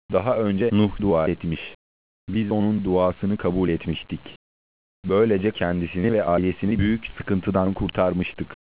Daha önce Nuh dua etmiş. Biz onun duasını kabul etmiştik. Böylece kendisini ve ailesini büyük sıkıntıdan kurtarmıştık.